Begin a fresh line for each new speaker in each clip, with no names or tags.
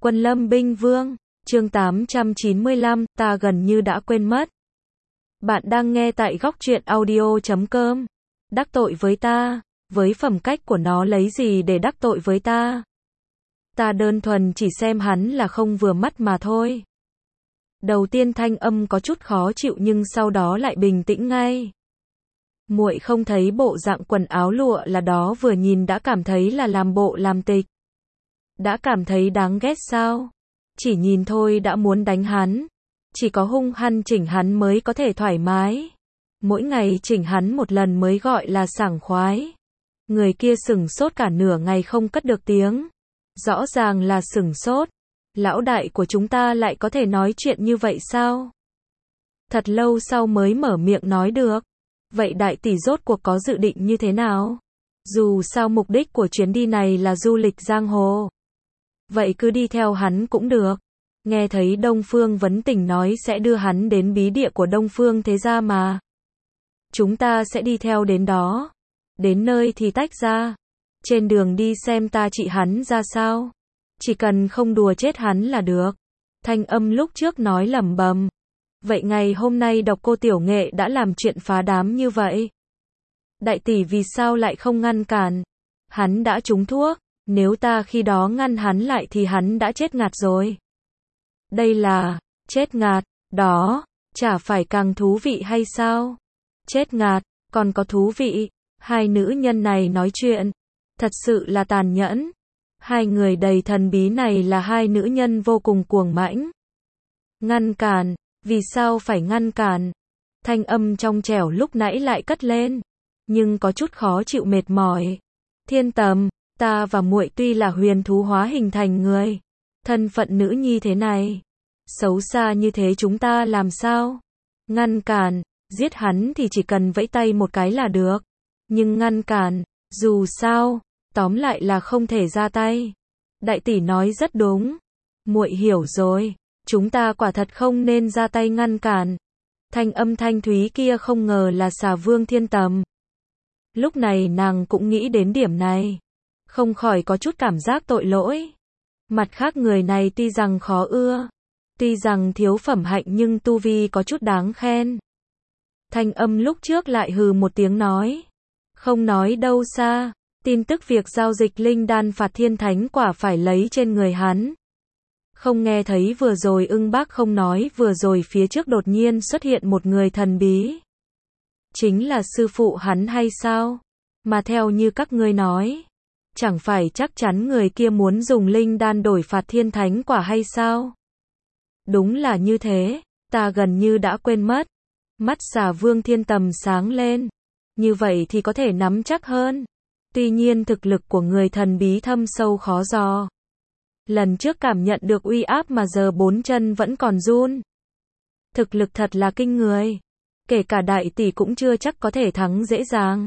Quân Lâm Binh Vương, chương 895, ta gần như đã quên mất. Bạn đang nghe tại góc truyện audio.com. Đắc tội với ta, với phẩm cách của nó lấy gì để đắc tội với ta? Ta đơn thuần chỉ xem hắn là không vừa mắt mà thôi. Đầu tiên thanh âm có chút khó chịu nhưng sau đó lại bình tĩnh ngay. Muội không thấy bộ dạng quần áo lụa là đó vừa nhìn đã cảm thấy là làm bộ làm tịch. Đã cảm thấy đáng ghét sao? Chỉ nhìn thôi đã muốn đánh hắn. Chỉ có hung hăng chỉnh hắn mới có thể thoải mái. Mỗi ngày chỉnh hắn một lần mới gọi là sảng khoái. Người kia sửng sốt cả nửa ngày không cất được tiếng. Rõ ràng là sửng sốt. Lão đại của chúng ta lại có thể nói chuyện như vậy sao? Thật lâu sau mới mở miệng nói được. Vậy đại tỷ rốt cuộc có dự định như thế nào? Dù sao mục đích của chuyến đi này là du lịch giang hồ. Vậy cứ đi theo hắn cũng được. Nghe thấy Đông Phương Vấn Tình nói sẽ đưa hắn đến bí địa của Đông Phương Thế Gia mà. Chúng ta sẽ đi theo đến đó. Đến nơi thì tách ra. Trên đường đi xem ta trị hắn ra sao. Chỉ cần không đùa chết hắn là được. Thanh âm lúc trước nói lẩm bẩm. Vậy ngày hôm nay Độc Cô Tiểu Nghệ đã làm chuyện phá đám như vậy. Đại tỷ vì sao lại không ngăn cản? Hắn đã trúng thuốc. Nếu ta khi đó ngăn hắn lại thì hắn đã chết ngạt rồi. Đây là, chết ngạt, đó, chả phải càng thú vị hay sao? Chết ngạt, còn có thú vị. Hai nữ nhân này nói chuyện, thật sự là tàn nhẫn. Hai người đầy thần bí này là hai nữ nhân vô cùng cuồng mãnh. Ngăn cản, vì sao phải ngăn cản? Thanh âm trong trẻo lúc nãy lại cất lên, nhưng có chút khó chịu mệt mỏi. Thiên Tầm, ta và muội tuy là huyền thú hóa hình thành người, thân phận nữ nhi thế này, xấu xa như thế chúng ta làm sao? Ngăn cản, giết hắn thì chỉ cần vẫy tay một cái là được. Nhưng ngăn cản, dù sao, tóm lại là không thể ra tay. Đại tỷ nói rất đúng. Muội hiểu rồi, chúng ta quả thật không nên ra tay ngăn cản. Thanh âm thanh thúy kia không ngờ là Xà Vương Thiên Tầm. Lúc này nàng cũng nghĩ đến điểm này. Không khỏi có chút cảm giác tội lỗi. Mặt khác người này tuy rằng khó ưa, tuy rằng thiếu phẩm hạnh nhưng tu vi có chút đáng khen. Thanh âm lúc trước lại hừ một tiếng nói. Không nói đâu xa, tin tức việc giao dịch linh đan phạt thiên thánh quả phải lấy trên người hắn. Không nghe thấy vừa rồi Ưng Bác không nói vừa rồi phía trước đột nhiên xuất hiện một người thần bí. Chính là sư phụ hắn hay sao? Mà theo như các ngươi nói, chẳng phải chắc chắn người kia muốn dùng linh đan đổi phạt thiên thánh quả hay sao? Đúng là như thế, ta gần như đã quên mất. Mắt Xà Vương Thiên Tầm sáng lên. Như vậy thì có thể nắm chắc hơn. Tuy nhiên thực lực của người thần bí thâm sâu khó dò. Lần trước cảm nhận được uy áp mà giờ bốn chân vẫn còn run. Thực lực thật là kinh người. Kể cả đại tỷ cũng chưa chắc có thể thắng dễ dàng.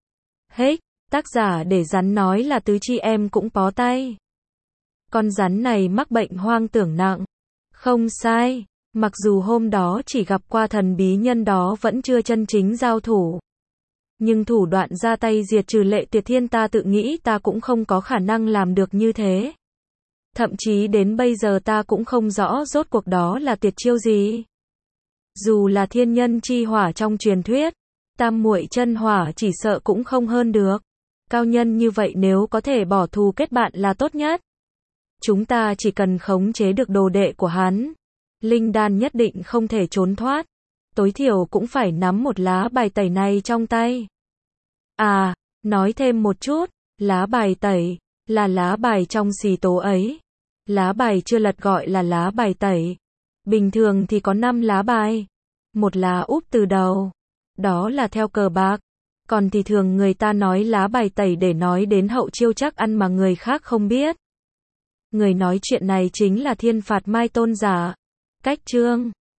Hết, tác giả để rắn nói là tứ chi em cũng bó tay. Con rắn này mắc bệnh hoang tưởng nặng. Không sai, mặc dù hôm đó chỉ gặp qua thần bí nhân đó vẫn chưa chân chính giao thủ. Nhưng thủ đoạn ra tay diệt trừ Lệ Tuyệt Thiên ta tự nghĩ ta cũng không có khả năng làm được như thế. Thậm chí đến bây giờ ta cũng không rõ rốt cuộc đó là tuyệt chiêu gì. Dù là thiên nhân chi hỏa trong truyền thuyết, tam muội chân hỏa chỉ sợ cũng không hơn được. Cao nhân như vậy nếu có thể bỏ thù kết bạn là tốt nhất. Chúng ta chỉ cần khống chế được đồ đệ của hắn. Linh đan nhất định không thể trốn thoát. Tối thiểu cũng phải nắm một lá bài tẩy này trong tay. À, nói thêm một chút, lá bài tẩy, là lá bài trong xì tố ấy. Lá bài chưa lật gọi là lá bài tẩy. Bình thường thì có 5 lá bài. Một lá úp từ đầu. Đó là theo cờ bạc. Còn thì thường người ta nói lá bài tẩy để nói đến hậu chiêu chắc ăn mà người khác không biết. Người nói chuyện này chính là Thiên Phạt Mai Tôn giả. Cách chương